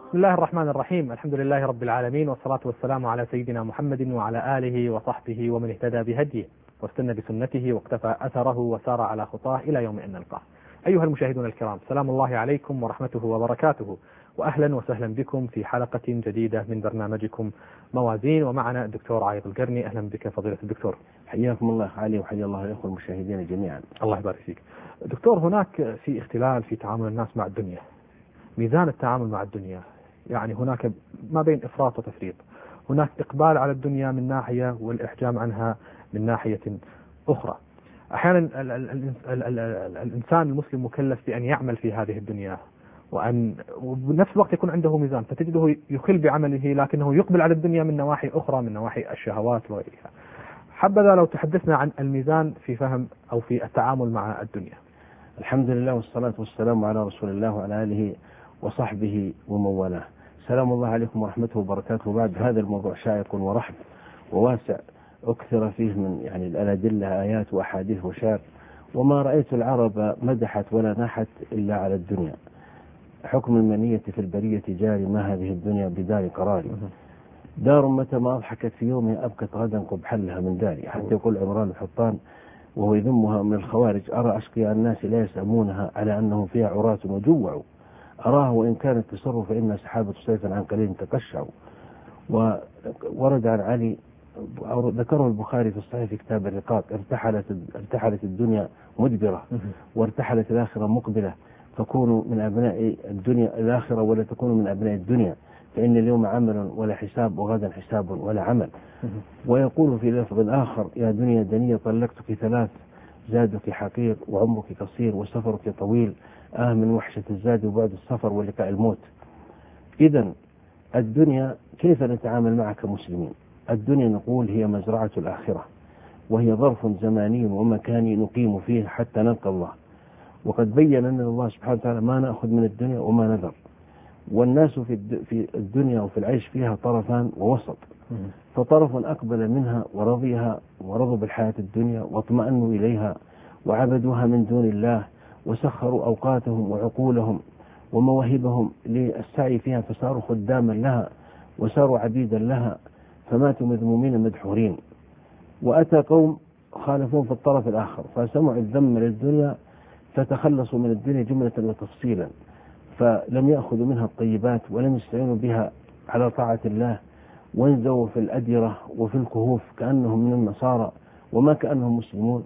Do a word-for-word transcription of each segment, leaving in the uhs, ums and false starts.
بسم الله الرحمن الرحيم. الحمد لله رب العالمين، والصلاة والسلام على سيدنا محمد وعلى آله وصحبه ومن اهتدى بهديه واستنى بسنته واقتفى أثره وسار على خطاه إلى يوم أن نلقاه. أيها المشاهدون الكرام، سلام الله عليكم ورحمته وبركاته، وأهلا وسهلا بكم في حلقة جديدة من برنامجكم موازين، ومعنا الدكتور عايض القرني. أهلا بك فضيلة الدكتور. حياكم الله علي، وحيا الله الأخوة المشاهدين جميعا. الله يبارك فيك. دكتور، هناك في اختلال في تعامل الناس مع الدنيا، ميزان التعامل مع الدنيا، يعني هناك ما بين إفراط وتفريط، هناك إقبال على الدنيا من ناحية والإحجام عنها من ناحية أخرى. أحيانا ال ال ال ال ال الإنسان المسلم مكلف بأن يعمل في هذه الدنيا، وأن وبنفس الوقت يكون عنده ميزان، فتجده يخل بعمله لكنه يقبل على الدنيا من نواحي أخرى، من نواحي الشهوات وغيرها. حبذا لو تحدثنا عن الميزان في فهم أو في التعامل مع الدنيا. الحمد لله والصلاة والسلام على رسول الله وعلى آله وصحبه ومن والاه. سلام الله عليكم ورحمته وبركاته. بعد هذا الموضوع شائق ورحب وواسع، أكثر فيه من يعني الأدلة آيات وأحاديث وشار، وما رأيت العرب مدحت ولا نحت إلا على الدنيا. حكم المنية في البرية جاري، ما هذه الدنيا بدار قراري، دار متى ما أضحكت في يومها أبكت غدا قبحا لها من داري. حتى يقول عمران الحطان وهو يذمها من الخوارج: أرى أشقياء الناس لا يسأمونها على أنهم فيها عراة وجوعوا، أراه وإن كانت تصر فإن سحابة صيفا عن قليل تقشعوا. وورد عن علي، ذكره البخاري في الصحيح في كتاب الرقاق: ارتحلت ارتحلت الدنيا مدبرة وارتحلت الآخرة مقبلة، فكونوا من أبناء الدنيا الآخرة ولا تكونوا من أبناء الدنيا، فإن اليوم عمل ولا حساب وغدا حساب ولا عمل. ويقول في لفظ آخر: يا دنيا دنيا طلقتك ثلاث، زادك حقير وعمرك قصير وسفرك طويل، آه من وحشة الزاد وبعد السفر ولقاء الموت. إذن الدنيا كيف نتعامل معها كمسلمين؟ الدنيا نقول هي مزرعة الآخرة، وهي ظرف زماني ومكاني نقيم فيه حتى نلقى الله. وقد بين أن الله سبحانه وتعالى ما نأخذ من الدنيا وما نذر. والناس في الدنيا وفي العيش فيها طرفان ووسط، فطرف أقبل منها ورضيها ورضوا بالحياة الدنيا واطمأنوا إليها وعبدوها من دون الله، وسخروا أوقاتهم وعقولهم ومواهبهم للسعي فيها، فصاروا خداما لها وصاروا عبيدا لها، فماتوا مذمومين مدحورين. وأتى قوم خالفون في الطرف الآخر، فسمعوا الذم للدنيا فتخلصوا من الدنيا جملة وتفصيلا، فلم يأخذوا منها الطيبات ولم يستعينوا بها على طاعة الله، وانزوا في الأديرة وفي الكهوف كأنهم من النصارى وما كأنهم مسلمون.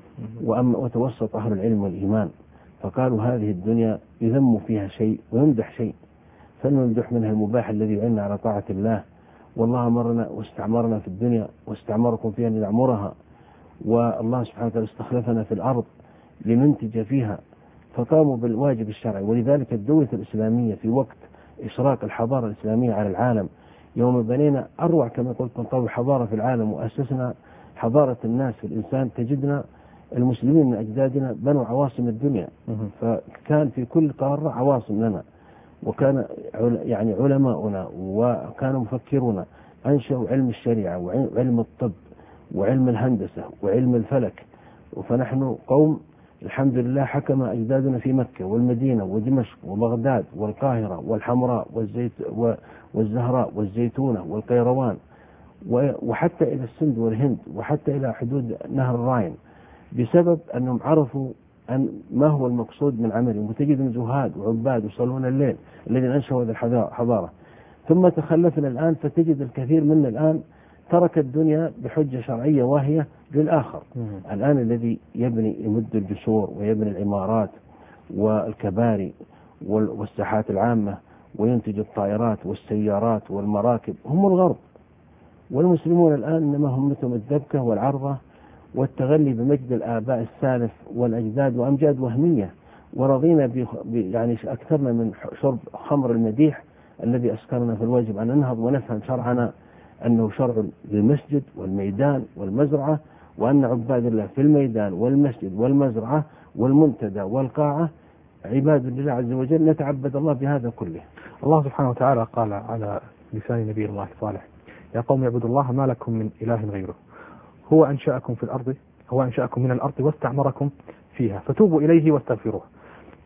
وتوسط أهل العلم والإيمان فقالوا: هذه الدنيا يذم فيها شيء ويمدح شيء، فلنمدح منها المباح الذي يعين على طاعة الله. والله أمرنا واستعمرنا في الدنيا واستعمركم فيها لنعمرها، والله سبحانه وتعالى استخلفنا في الأرض لننتج فيها، فقاموا بالواجب الشرعي. ولذلك الدولة الإسلامية في وقت إشراق الحضارة الإسلامية على العالم، يوم بنينا أروع كما قلت نطور حضارة في العالم وأسسنا حضارة الناس في الإنسان، تجدنا المسلمين من أجدادنا بنوا عواصم الدنيا، فكان في كل قارة عواصم لنا، وكان يعني علماؤنا وكان مفكرون أنشأوا علم الشريعة وعلم الطب وعلم الهندسة وعلم الفلك. فنحن قوم الحمد لله حكم أجدادنا في مكة والمدينة ودمشق وبغداد والقاهرة والحمراء والزيت والزهراء والزيتونة والقيروان، وحتى إلى السند والهند، وحتى إلى حدود نهر الراين، بسبب أنهم عرفوا أن ما هو المقصود من عملهم. وتجد زهاد وعباد وصلون الليل الذين أنشأوا هذه الحضارة. ثم تخلفنا الآن، فتجد الكثير منا الآن ترك الدنيا بحجة شرعية واهية للآخر. الآن الذي يبني يمد الجسور ويبني العمارات والكباري والساحات العامة وينتج الطائرات والسيارات والمراكب هم الغرب، والمسلمون الآن إنما همتهم الدبكة والعرضة والتغلي بمجد الآباء السالف والأجداد وأمجاد وهمية، ورضينا يعني أكثرنا من شرب خمر المديح الذي أسكرنا. في الواجب أن ننهض ونفهم شرعنا أنه شرع للمسجد والميدان والمزرعة، وأن عباد الله في الميدان والمسجد والمزرعة والمنتدى والقاعة عباد لله عز وجل، نتعبد الله بهذا كله. الله سبحانه وتعالى قال على لسان نبي الله صالح: يا قوم اعبدوا الله ما لكم من إله غيره، هو أنشأكم في الأرض هو أنشأكم من الأرض واستعمركم فيها فتوبوا إليه واستغفروه.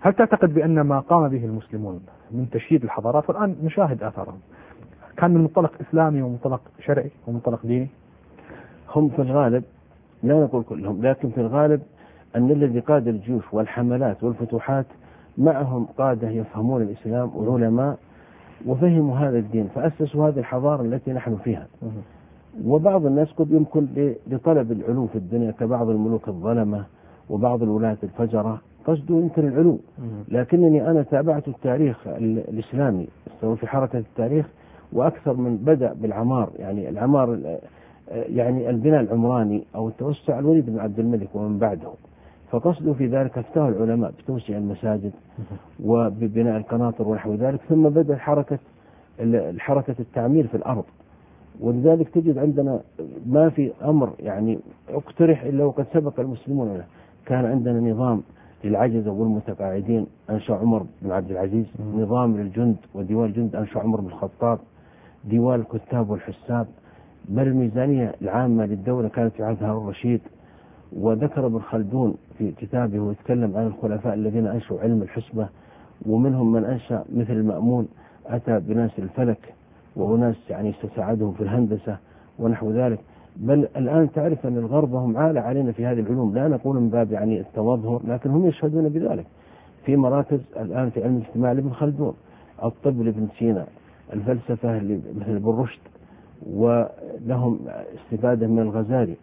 هل تعتقد بأن ما قام به المسلمون من تشييد الحضارات، والآن نشاهد آثارهم، كان من منطلق إسلامي ومنطلق شرعي ومنطلق ديني؟ هم في الغالب، لا نقول كلهم، لكن في الغالب أن الذي قاد الجيوش والحملات والفتوحات معهم قادة يفهمون الإسلام وعلماء وفهموا هذا الدين، فأسسوا هذه الحضارة التي نحن فيها. وبعض الناس قد يمكن لطلب العلو في الدنيا كبعض الملوك الظلمة وبعض الولاة الفجرة قصده يمكن العلو، لكنني أنا تابعت التاريخ الإسلامي في حركة التاريخ، وأكثر من بدأ بالعمار، يعني العمار يعني البناء العمراني أو التوسع الوليد بن عبد الملك ومن بعده، فقصده في ذلك افتاه العلماء بتوسيع المساجد وببناء القناطر ونحو ذلك، ثم بدأ حركة الحركة التعمير في الأرض. ولذلك تجد عندنا ما في أمر يعني اقترح إلا وقد سبق المسلمون له. كان عندنا نظام للعجزة والمتقاعدين أنشأ عمر بن عبد العزيز، نظام للجند وديوان الجند أنشأ عمر بن الخطاب، ديوان الكتاب والحساب، بل الميزانية العامة للدولة كانت في عهد هارون الرشيد. وذكر ابن خلدون في كتابه ويتكلم عن الخلفاء الذين أنشأوا علم الحسبة، ومنهم من أنشأ مثل المأمون أتى بناس الفلك وأناس يعني ساعدهم في الهندسة ونحو ذلك. بل الآن تعرف أن الغرب هم عالة علينا في هذه العلوم، لا نقول من باب يعني التظاهر، لكن هم يشهدون بذلك. في مراكز الآن في علم الاجتماع لابن خلدون، الطب لابن سينا، الفلسفة مثل ابن رشد، ولهم استفادة من الغزالي،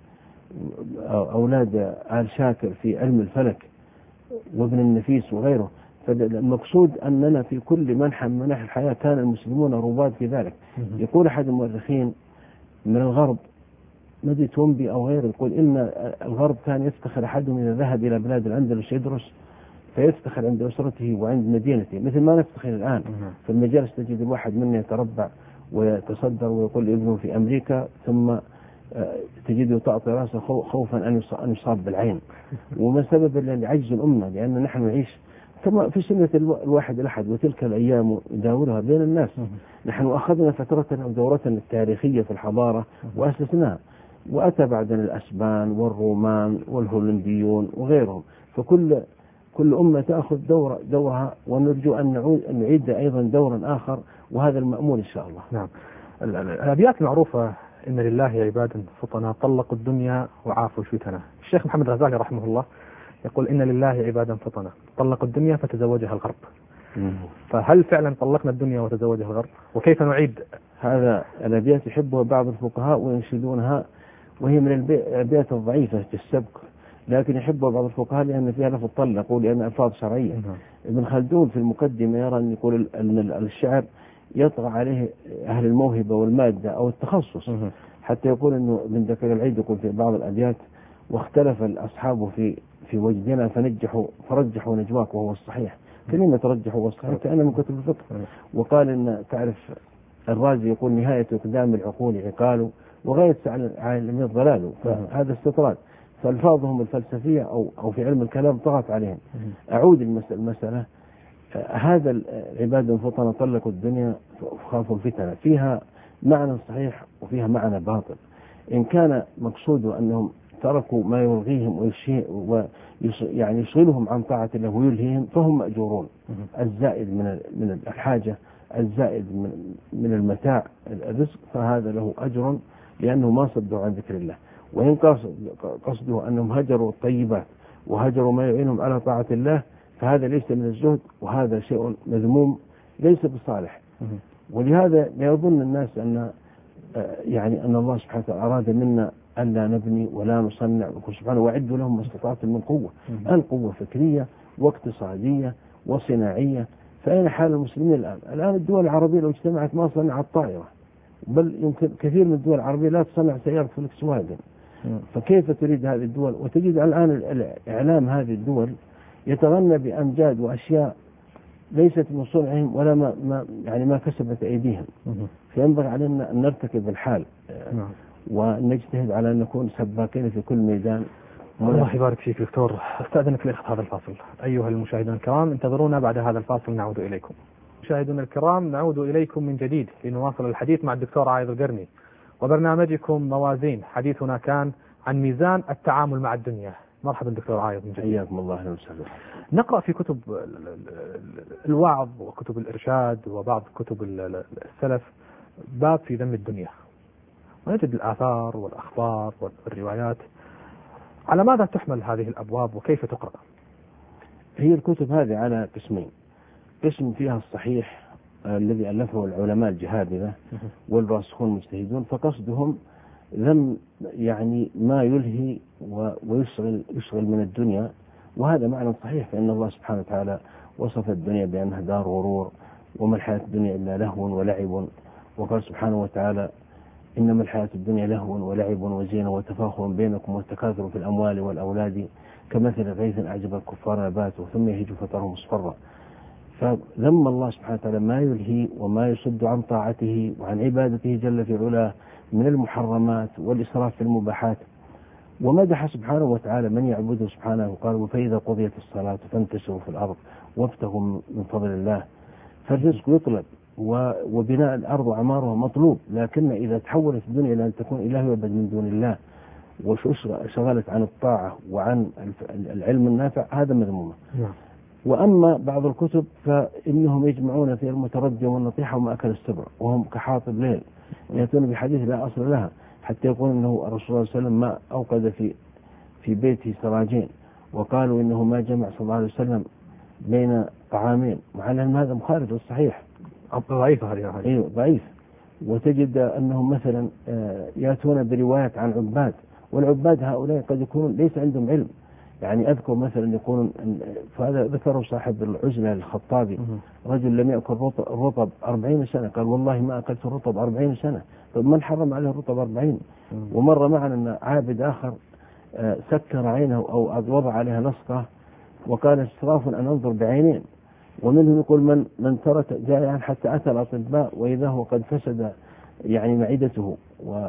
أولاد آل شاكر في علم الفلك وابن النفيس وغيره. فالمقصود أننا في كل منحى من مناحي الحياة كان المسلمون رواد في ذلك. يقول أحد المؤرخين من الغرب مدي تومبي أو غيره، يقول إن الغرب كان يفتخر أحدهم إذا ذهب إلى بلاد الأندلس يدرس فيفتخر عند أسرته وعند مدينته، مثل ما نفتخر الآن في المجالس. تجد الواحد منا يتربع ويتصدر ويقول ابنه في أمريكا، ثم تجده تعطي راسه خوفا أن يصاب بالعين. وما سبب لأن عجز الأمة، لأن نحن نعيش كما في سنة الواحد الأحد، وتلك الأيام يداولها بين الناس. نحن أخذنا فترتنا ودورتنا التاريخية في الحضارة وأسسناها، وأتى بعدنا الأسبان والرومان والهولنديون وغيرهم، فكل كل أمة تأخذ دور دورها، ونرجو أن نعود أن نعيد أيضا دورا آخر، وهذا المأمول إن شاء الله. نعم. الأبيات المعروفة إن لله عبادا فطنا طلقوا الدنيا وعافوا شتنا. الشيخ محمد غزالي رحمه الله يقول إن لله عبادا فطنا طلقوا الدنيا فتزوجها الغرب. مم. فهل فعلا طلقنا الدنيا وتزوجها الغرب؟ وكيف نعيد هذا؟ الأبيات يحبها بعض الفقهاء وينشدونها، وهي من الأبيات الضعيفة في السبك، لكن يحبها بعض الفقهاء لأن فيها لفظ طلقوا، لأن ألفاظ شرعية. مم. ابن خلدون في المقدمة يرى أن يقول أن الشعر يطغى عليه أهل الموهبة والمادة أو التخصص. مم. حتى يقول أنه من ذكر العيد يقول في بعض الأبيات واختلف الأصحاب في في وجدنا فنجحوا فرجحوا نجواك وهو الصحيح. كلمة رجحوا والصحيح كأنه من كتب الفقه. وقال إن تعرف الرازي يقول نهاية إقدام العقول عقال وغاية العالم الضلال، فهذا استطراد. فألفاظهم الفلسفية أو أو في علم الكلام طغت عليهم. أعود المسألة، هذا العباد فطن طلقوا الدنيا وخافوا الفتنة، فيها معنى صحيح وفيها معنى باطل. إن كان مقصوده أنهم تركوا ما يلغيهم ويعني يشغلهم عن طاعة الله ويلهيهم فهم مأجورون. الزائد من من الحاجة، الزائد من من المتاع الرزق، فهذا له أجر لأنه ما صدوا عن ذكر الله. وإن قصده أنهم هجروا الطيبات وهجروا ما يعينهم على طاعة الله، فهذا ليس من الزهد، وهذا شيء مذموم ليس بصالح. ولهذا يظن الناس أن يعني أن الله سبحانه وتعالى أراد منا ألا نبني ولا نصنع، وقال سبحانه وأعدوا لهم ما استطعتم من قوة. الآن قوة فكرية واقتصادية وصناعية. فأين حال المسلمين الآن؟ الآن الدول العربية لو اجتمعت ما صنعت طائرة، بل يمكن كثير من الدول العربية لا تصنع سيارة فولكس واجن. فكيف تريد هذه الدول؟ وتجد الآن الإعلام هذه الدول يتغنى بأمجاد وأشياء ليست من صنعهم ولا ما, ما يعني ما كسبت أيديهم. فينبغي علينا أن نرتكب الحال ونجتهد على أن نكون سباكين في كل ميدان. الله يبارك فيك دكتور. استأذنك لإخذ هذا الفاصل. أيها المشاهدون الكرام، انتظرونا بعد هذا الفاصل نعود إليكم. مشاهدونا الكرام، نعود إليكم من جديد لنواصل الحديث مع الدكتور عايض القرني وبرنامجكم موازين. حديثنا كان عن ميزان التعامل مع الدنيا. مرحبا دكتور عايض من جديد. حياكم الله أهلا وسهلا. نقرأ في كتب الوعظ وكتب الإرشاد وبعض كتب السلف باب في ذم الدنيا، ونجد الآثار والأخبار والروايات. على ماذا تحمل هذه الأبواب وكيف تقرأ؟ هي الكتب هذه على قسمين، قسم فيها الصحيح الذي ألفه العلماء الجهابذة والراسخون المجتهدون، فقصدهم ذم يعني ما يلهي ويشغل يشغل من الدنيا، وهذا معنى صحيح، فإن الله سبحانه وتعالى وصف الدنيا بأنها دار غرور وما الحياة الدنيا إلا لهو ولعب، وقال سبحانه وتعالى إنما الحياة الدنيا لهو ولعب وزينة وتفاخر بينكم والتكاثر في الأموال والأولاد كمثل غيث أعجب الكفار نباته ثم يهيج فتره مصفرا. فذم الله سبحانه وتعالى ما يلهي وما يصد عن طاعته وعن عبادته جل في علاه من المحرمات والإسراف في المباحات، ومدح سبحانه وتعالى من يعبده سبحانه وقال فإذا قضيت الصلاة فانتشروا في الأرض وابتغوا من فضل الله. فالرزق يطلب وبناء الأرض وعمارها مطلوب، لكن إذا تحولت الدنيا إلى أن تكون إله يعبد من دون الله وشغلت عن الطاعة وعن العلم النافع هذا مذموم. وأما بعض الكتب فإنهم يجمعون في المتردي والنطيحة وما أكل السبع، وهم كحاطب ليل يأتون بحديث لا أصل لها، حتى يقول أنه الرسول صلى الله عليه وسلم ما أوقد في في بيته سراجين، وقالوا إنه ما جمع صلى الله عليه وسلم بين طعامين، مع أن هذا مخالف للصحيح. ضعيف هذه. أيوه ضعيف. وتجد أنهم مثلا يأتون بروايات عن عباد، والعباد هؤلاء قد يكونون ليس عندهم علم. يعني أذكر مثلا يقولون، فهذا ذكره صاحب العزلة الخطابي، رجل لم يأكل رطب أربعين سنة، قال والله ما أكلت الرطب أربعين سنة. طيب من حرم عليه الرطب أربعين؟ ومر معنا أن عابد آخر سكر عينه أو وضع عليها لصقة وقال إسراف أن أنظر بعينين. ومنهم يقول من من ترك جائعا حتى أتى الأطباء وإذا هو قد فسد يعني معدته، و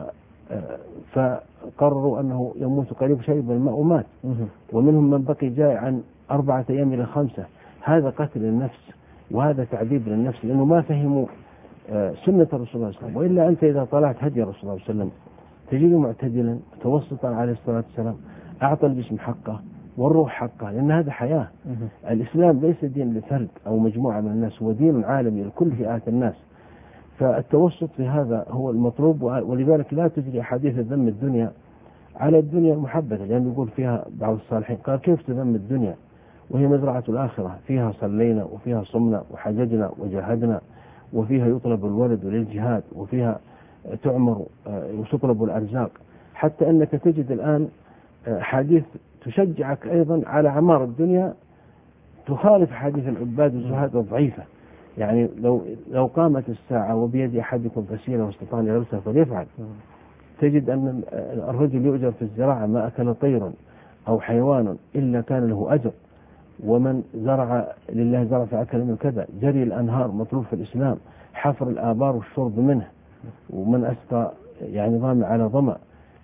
فقرروا أنه يموت قريب شرب الماء ومات. ومنهم من بقي جائعا أربعة أيام إلى خمسة. هذا قتل النفس وهذا تعذيب للنفس، لأنه ما فهموا سنة الرسول صلى الله عليه وسلم. وإلا أنت إذا طلعت هدي الرسول صلى الله عليه وسلم تجده معتدلا متوسطا عليه الصلاة والسلام، أعطى الجسم حقه والروح حقه، لأن هذا حياة. الإسلام ليس دين لفرد أو مجموعة من الناس، هو دين عالمي لكل فئات الناس. فالتوسط في هذا هو المطلوب، ولذلك لا تجري أحاديث ذم الدنيا على الدنيا المحبة، لأن يقول فيها بعض الصالحين قال كيف تذم الدنيا وهي مزرعة الآخرة، فيها صلينا وفيها صمنا وحججنا وجاهدنا وفيها يطلب الولد للجهاد وفيها تعمر وتطلب الأرزاق، حتى أنك تجد الآن حديث تشجعك أيضا على عمار الدنيا تخالف حديث العباد والزهاد الضعيفة. يعني لو لو قامت الساعة وبيد أحدكم فسيلة واستطاع أن يلبسها فليفعل. تجد أن الرجل يؤجر في الزراعة ما أكل طير أو حيوان إلا كان له أجر، ومن زرع لله زرع فأكل منه كذا. جري الأنهار مطلوب في الإسلام، حفر الآبار والشرب منه، ومن أسقى يعني ضامع على ضمأ.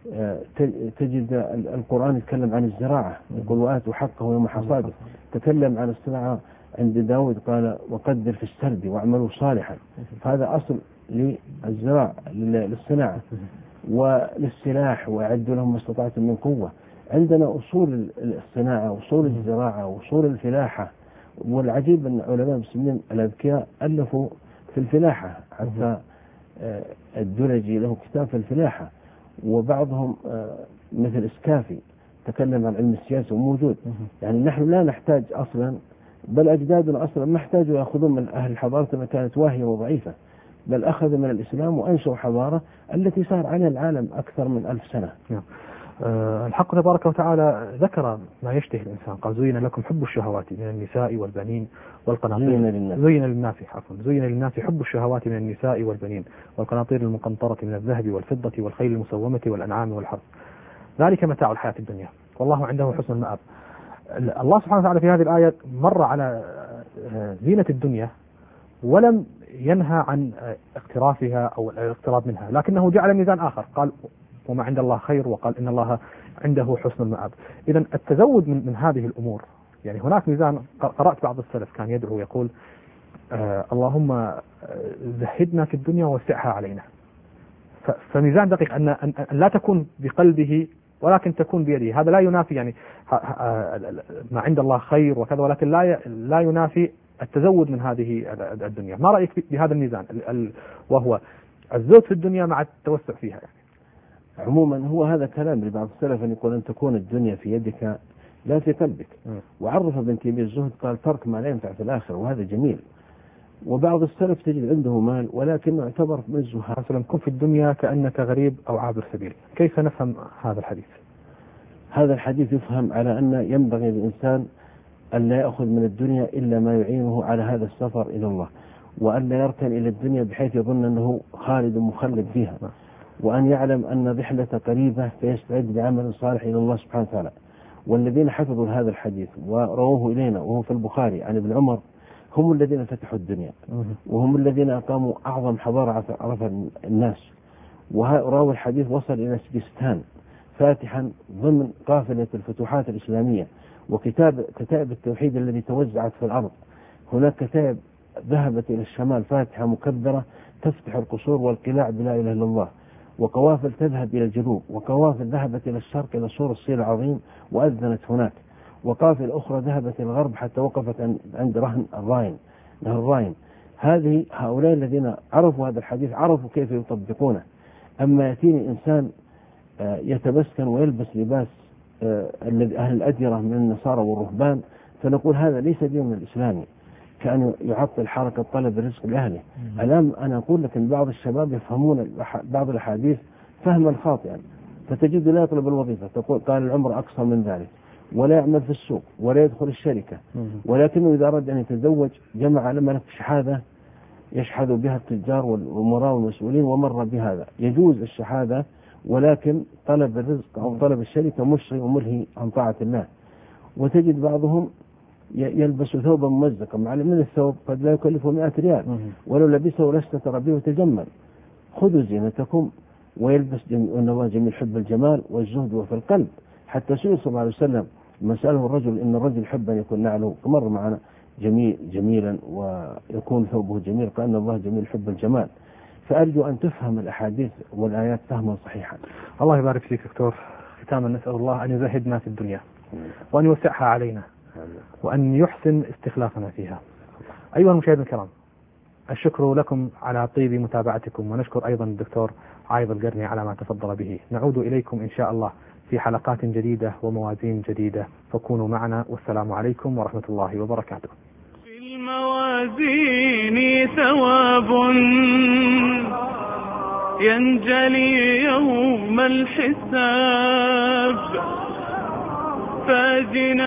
تجد القرآن يتكلم عن الزراعة، يقول وآتوا حقه يوم حصاده. تكلم عن الصناعة عند داود قال وقدر في السرد واعملوا صالحا. فهذا أصل للزراعة للصناعة وللسلاح، وأعدوا لهم ما استطعتم من قوة. عندنا أصول الصناعة وأصول الزراعة وأصول الفلاحة. والعجيب أن علماء المسلمين الأذكياء ألفوا في الفلاحة، حتى الدرجي له كتاب في الفلاحة، وبعضهم مثل إسكافي تكلم عن علم السياسة وموجود. يعني نحن لا نحتاج أصلا، بل أجدادنا أصلا ما احتاجوا يأخذون من أهل حضارتنا كانت واهية وضعيفة، بل أخذ من الإسلام وأنشأوا حضارة التي صار عليها العالم أكثر من ألف سنة. أه الحق تبارك وتعالى ذكر ما يشتهي الإنسان، قال زين لكم حب الشهوات من النساء والبنين والقناطير زين للناس زين للناس عفوا زين للناس حب الشهوات من النساء والبنين والقناطير المقنطرة من الذهب والفضة والخيل المسومة والأنعام والحرث، ذلك متاع الحياة الدنيا والله عنده حسن المآب. الله سبحانه وتعالى في هذه الآية مر على زينة الدنيا ولم ينهى عن اقترافها أو الاقتراب منها، لكنه جعل ميزان آخر، قال وما عند الله خير، وقال إن الله عنده حسن المآب. إذن التزود من, من هذه الأمور، يعني هناك ميزان. قرأت بعض السلف كان يدعو يقول آه اللهم زهدنا في الدنيا ووسعها علينا. فميزان دقيق أن, أن لا تكون بقلبه ولكن تكون بيده. هذا لا ينافي يعني ما عند الله خير وكذا، ولكن لا لا ينافي التزود من هذه الدنيا. ما رأيك بهذا الميزان وهو الزهد في الدنيا مع التوسع فيها؟ يعني عموما هو هذا كلام لبعض السلف، أن يقول أن تكون الدنيا في يدك لا في قلبك. م. وعرف ابن تيمية الزهد قال ترك ما لا ينفع في الآخرة، وهذا جميل. وبعض السلف تجد عنده مال ولكنه يعتبر من الزهاد. مثلا كن في الدنيا كأنك غريب أو عابر سبيل. كيف نفهم هذا الحديث؟ هذا الحديث يفهم على أن ينبغي للإنسان أن لا يأخذ من الدنيا إلا ما يعينه على هذا السفر إلى الله، وأن لا يركن إلى الدنيا بحيث يظن أنه خالد مخلد فيها، وأن يعلم أن رحلة قريبة فيستعد بعمل صالح إلى الله سبحانه وتعالى. والذين حفظوا هذا الحديث ورووه إلينا وهو في البخاري عن ابن عمر هم الذين فتحوا الدنيا، وهم الذين أقاموا أعظم حضارة عرفها الناس. وراوي الحديث وصل إلى سجستان فاتحا ضمن قافلة الفتوحات الإسلامية، وكتاب كتائب التوحيد الذي توزعت في الأرض. هناك كتائب ذهبت إلى الشمال فاتحة مكبرة تفتح القصور والقلاع بلا إله إلا الله، وقوافل تذهب إلى الجنوب، وقوافل ذهبت إلى الشرق إلى سور الصين العظيم وأذنت هناك، وقافل أخرى ذهبت إلى الغرب حتى وقفت عند رهن الراين نهر الراين. هذه هؤلاء الذين عرفوا هذا الحديث عرفوا كيف يطبقونه. أما يأتيني إنسان يتبسكن ويلبس لباس أهل الأديرة من النصارى والرهبان، فنقول هذا ليس دين الإسلامي، كأن يعطل حركة طلب الرزق لأهله. الآن أنا أقول لك أن بعض الشباب يفهمون بعض الأحاديث فهما خاطئا، فتجد لا يطلب الوظيفة، تقول قال العمر أقصر من ذلك، ولا يعمل في السوق ولا يدخل الشركة، ولكنه إذا أراد أن يتزوج جمع لما شهادة يشحذ بها التجار والأمراء والمسؤولين ومر بهذا. يجوز الشهادة، ولكن طلب الرزق أو طلب الشركة مشري وملهي عن طاعة الله. وتجد بعضهم يلبس ثوبا ممزقا، مع من الثوب قد لا يكلفه مئة ريال، ولو لبسه لست ترى به وتجمل. خذوا زينتكم. ويلبس النواة جميل حب الجمال والزهد وفي القلب. حتى سئل صلى الله عليه وسلم مسأله الرجل إن الرجل يحب أن يكون نعله مر معنا جميل جميلا ويكون ثوبه جميل، قال إن الله جميل حب الجمال. فأرجو أن تفهم الأحاديث والآيات فهما صحيحا. الله يبارك فيك دكتور. ختاما نسأل الله أن يزهدنا في الدنيا وأن يوسعها علينا وأن يحسن استخلافنا فيها. أيها المشاهدين الكرام، الشكر لكم على طيب متابعتكم، ونشكر أيضا الدكتور عايض القرني على ما تفضل به. نعود إليكم إن شاء الله في حلقات جديدة وموازين جديدة، فكونوا معنا، والسلام عليكم ورحمة الله وبركاته. في الموازين ثواب ينجلي يوم الحساب، فازنا